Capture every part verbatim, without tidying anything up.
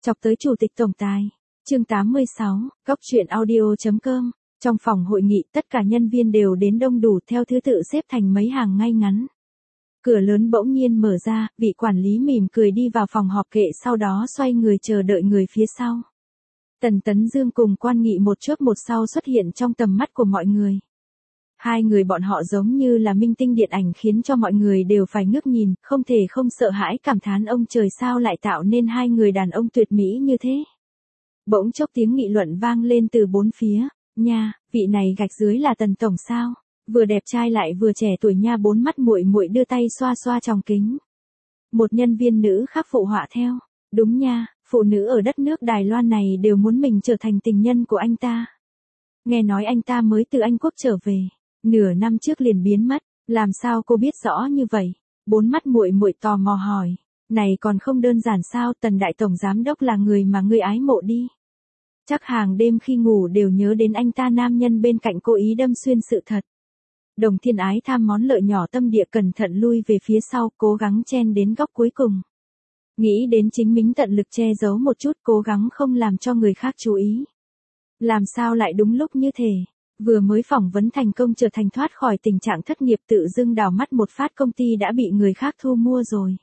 Chọc tới chủ tịch tổng tài. Chương tám mươi sáu, góc truyện audio.com. Trong phòng hội nghị, tất cả nhân viên đều đến đông đủ theo thứ tự xếp thành mấy hàng ngay ngắn. Cửa lớn bỗng nhiên mở ra, vị quản lý mỉm cười đi vào phòng họp kệ, sau đó xoay người chờ đợi người phía sau. Tần Tấn Dương cùng Quan Nghị một trước một sau xuất hiện trong tầm mắt của mọi người. Hai người bọn họ giống như là minh tinh điện ảnh, khiến cho mọi người đều phải ngước nhìn, không thể không sợ hãi cảm thán ông trời sao lại tạo nên hai người đàn ông tuyệt mỹ như thế. Bỗng chốc tiếng nghị luận vang lên từ bốn phía. Nha, vị này gạch dưới là Tần tổng sao? Vừa đẹp trai lại vừa trẻ tuổi nha. Bốn mắt muội muội đưa tay xoa xoa tròng kính. Một nhân viên nữ khác phụ họa theo. Đúng nha, phụ nữ ở đất nước Đài Loan này đều muốn mình trở thành tình nhân của anh ta. Nghe nói anh ta mới từ Anh Quốc trở về, nửa năm trước liền biến mất, làm sao cô biết rõ như vậy? Bốn mắt muội muội tò mò hỏi. Này còn không đơn giản sao? Tần đại tổng giám đốc là người mà ngươi ái mộ đi. Chắc hàng đêm khi ngủ đều nhớ đến anh ta. Nam nhân bên cạnh cố ý đâm xuyên sự thật. Đồng Thiên Ái tham món lợi nhỏ tâm địa cẩn thận lui về phía sau, cố gắng chen đến góc cuối cùng. Nghĩ đến chính mình tận lực che giấu một chút, cố gắng không làm cho người khác chú ý. Làm sao lại đúng lúc như thế? Vừa mới phỏng vấn thành công, trở thành thoát khỏi tình trạng thất nghiệp, tự dưng đào mắt một phát công ty đã bị người khác thu mua rồi.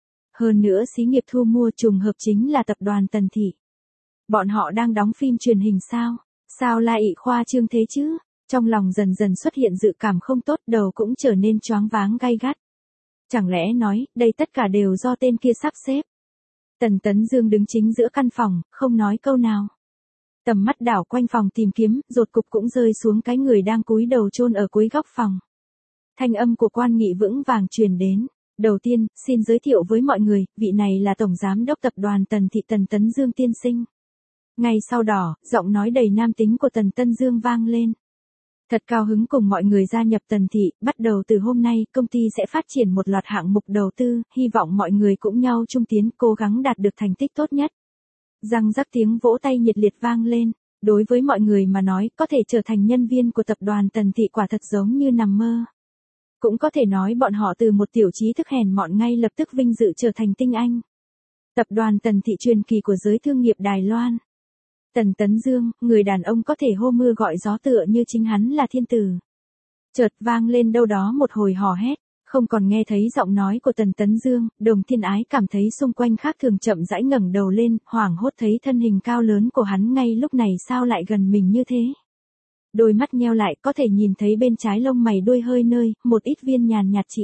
Hơn nữa xí nghiệp thu mua trùng hợp chính là tập đoàn Tần Thị. Bọn họ đang đóng phim truyền hình sao? Sao lại khoa trương thế chứ? Trong lòng dần dần xuất hiện dự cảm không tốt, đầu cũng trở nên choáng váng gay gắt. Chẳng lẽ nói, đây tất cả đều do tên kia sắp xếp? Tần Tấn Dương đứng chính giữa căn phòng, không nói câu nào. Tầm mắt đảo quanh phòng tìm kiếm, rốt cục cũng rơi xuống cái người đang cúi đầu chôn ở cuối góc phòng. Thanh âm của Quan Nghị vững vàng truyền đến. Đầu tiên, xin giới thiệu với mọi người, vị này là Tổng Giám đốc Tập đoàn Tần Thị Tần Tấn Dương tiên sinh. Ngay sau đó, giọng nói đầy nam tính của Tần Tấn Dương vang lên. Thật cao hứng cùng mọi người gia nhập Tần Thị, bắt đầu từ hôm nay, công ty sẽ phát triển một loạt hạng mục đầu tư, hy vọng mọi người cũng nhau chung tiến, cố gắng đạt được thành tích tốt nhất. Răng rắc tiếng vỗ tay nhiệt liệt vang lên. Đối với mọi người mà nói, có thể trở thành nhân viên của tập đoàn Tần Thị quả thật giống như nằm mơ. Cũng có thể nói bọn họ từ một tiểu trí thức hèn mọn ngay lập tức vinh dự trở thành tinh anh. Tập đoàn Tần Thị truyền kỳ của giới thương nghiệp Đài Loan. Tần Tấn Dương, người đàn ông có thể hô mưa gọi gió tựa như chính hắn là thiên tử. Chợt vang lên đâu đó một hồi hò hét, không còn nghe thấy giọng nói của Tần Tấn Dương. Đồng Thiên Ái cảm thấy xung quanh khác thường, chậm rãi ngẩng đầu lên, hoảng hốt thấy thân hình cao lớn của hắn ngay lúc này sao lại gần mình như thế. Đôi mắt nheo lại, có thể nhìn thấy bên trái lông mày đuôi hơi nơi, một ít viên nhàn nhạt chỉ.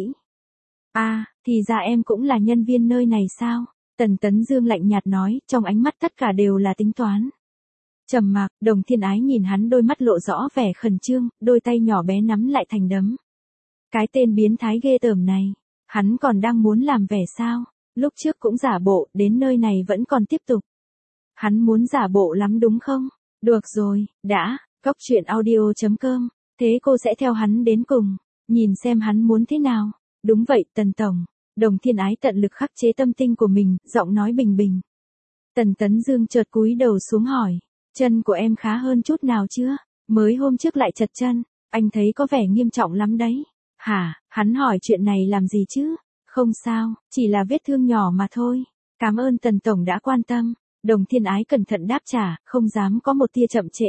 À, thì ra em cũng là nhân viên nơi này sao? Tần Tấn Dương lạnh nhạt nói, trong ánh mắt tất cả đều là tính toán. Trầm mặc, Đồng Thiên Ái nhìn hắn, đôi mắt lộ rõ vẻ khẩn trương, đôi tay nhỏ bé nắm lại thành đấm. Cái tên biến thái ghê tởm này, hắn còn đang muốn làm vẻ sao? Lúc trước cũng giả bộ, đến nơi này vẫn còn tiếp tục. Hắn muốn giả bộ lắm đúng không? Được rồi, đã, góc truyện audio.com, thế cô sẽ theo hắn đến cùng, nhìn xem hắn muốn thế nào. Đúng vậy, Tần tổng. Đồng Thiên Ái tận lực khắc chế tâm tình của mình, giọng nói bình bình. Tần Tấn Dương chợt cúi đầu xuống hỏi, chân của em khá hơn chút nào chưa? Mới hôm trước lại chật chân, anh thấy có vẻ nghiêm trọng lắm đấy. Hả? Hắn hỏi chuyện này làm gì chứ? Không sao, chỉ là vết thương nhỏ mà thôi. Cảm ơn Tần tổng đã quan tâm. Đồng Thiên Ái cẩn thận đáp trả, không dám có một tia chậm trễ.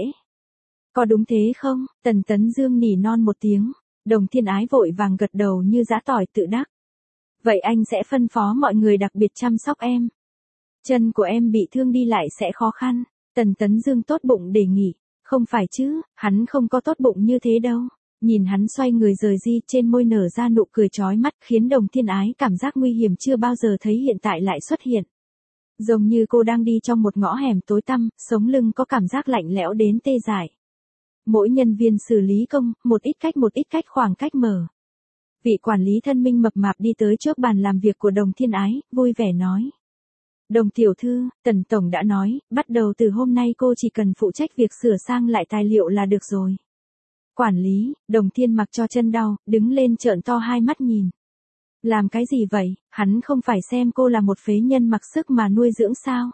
Có đúng thế không? Tần Tấn Dương nỉ non một tiếng. Đồng Thiên Ái vội vàng gật đầu như giã tỏi tự đắc. Vậy anh sẽ phân phó mọi người đặc biệt chăm sóc em. Chân của em bị thương đi lại sẽ khó khăn. Tần Tấn Dương tốt bụng đề nghị. Không phải chứ, hắn không có tốt bụng như thế đâu. Nhìn hắn xoay người rời đi, trên môi nở ra nụ cười chói mắt, khiến Đồng Thiên Ái cảm giác nguy hiểm chưa bao giờ thấy hiện tại lại xuất hiện. Giống như cô đang đi trong một ngõ hẻm tối tăm, sống lưng có cảm giác lạnh lẽo đến tê dại. Mỗi nhân viên xử lý công, một ít cách một ít cách khoảng cách mở. Vị quản lý thân minh mập mạp đi tới trước bàn làm việc của Đồng Thiên Ái, vui vẻ nói. Đồng tiểu thư, Tần tổng đã nói, bắt đầu từ hôm nay cô chỉ cần phụ trách việc sửa sang lại tài liệu là được rồi. Quản lý, Đồng Thiên mặc cho chân đau, đứng lên trợn to hai mắt nhìn. Làm cái gì vậy, hắn không phải xem cô là một phế nhân mặc sức mà nuôi dưỡng sao?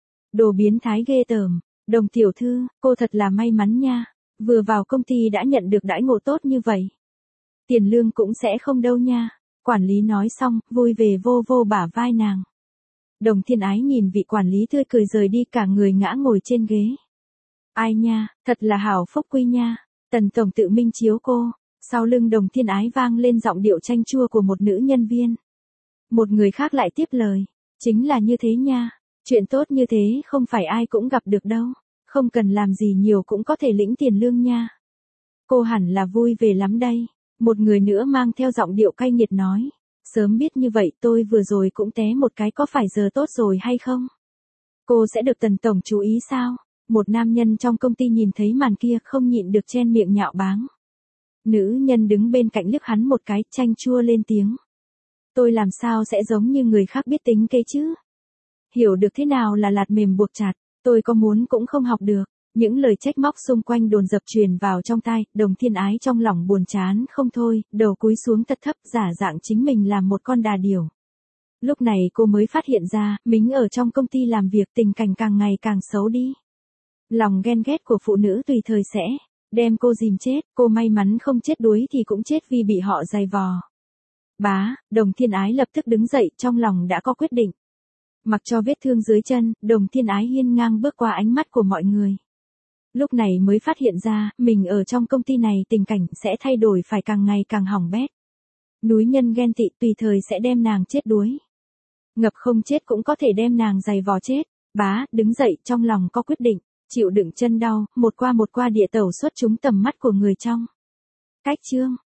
Đồ biến thái ghê tởm. Đồng tiểu thư, cô thật là may mắn nha, vừa vào công ty đã nhận được đãi ngộ tốt như vậy. Tiền lương cũng sẽ không đâu nha. Quản lý nói xong, vui về vô vô bả vai nàng. Đồng Thiên Ái nhìn vị quản lý tươi cười rời đi, cả người ngã ngồi trên ghế. Ai nha, thật là hảo phúc quy nha. Tần tổng tự minh chiếu cô. Sau lưng Đồng Thiên Ái vang lên giọng điệu chanh chua của một nữ nhân viên. Một người khác lại tiếp lời. Chính là như thế nha. Chuyện tốt như thế không phải ai cũng gặp được đâu. Không cần làm gì nhiều cũng có thể lĩnh tiền lương nha. Cô hẳn là vui về lắm đây. Một người nữa mang theo giọng điệu cay nghiệt nói. Sớm biết như vậy tôi vừa rồi cũng té một cái, có phải giờ tốt rồi hay không? Cô sẽ được Tần tổng chú ý sao? Một nam nhân trong công ty nhìn thấy màn kia không nhịn được chen miệng nhạo báng. Nữ nhân đứng bên cạnh liếc hắn một cái, chanh chua lên tiếng. Tôi làm sao sẽ giống như người khác biết tính kế chứ? Hiểu được thế nào là lạt mềm buộc chặt, tôi có muốn cũng không học được. Những lời trách móc xung quanh đồn dập truyền vào trong tai, Đồng Thiên Ái trong lòng buồn chán không thôi, đầu cúi xuống thật thấp, giả dạng chính mình là một con đà điểu. Lúc này cô mới phát hiện ra, mình ở trong công ty làm việc tình cảnh càng ngày càng xấu đi. Lòng ghen ghét của phụ nữ tùy thời sẽ đem cô dìm chết, cô may mắn không chết đuối thì cũng chết vì bị họ giày vò. Bá, Đồng Thiên Ái lập tức đứng dậy, trong lòng đã có quyết định. Mặc cho vết thương dưới chân, Đồng Thiên Ái hiên ngang bước qua ánh mắt của mọi người. Lúc này mới phát hiện ra, mình ở trong công ty này tình cảnh sẽ thay đổi, phải càng ngày càng hỏng bét. Núi nhân ghen tị tùy thời sẽ đem nàng chết đuối. Ngập không chết cũng có thể đem nàng giày vò chết. Bá, đứng dậy, trong lòng có quyết định, chịu đựng chân đau, một qua một qua địa tẩu xuất chúng tầm mắt của người trong. Cách chương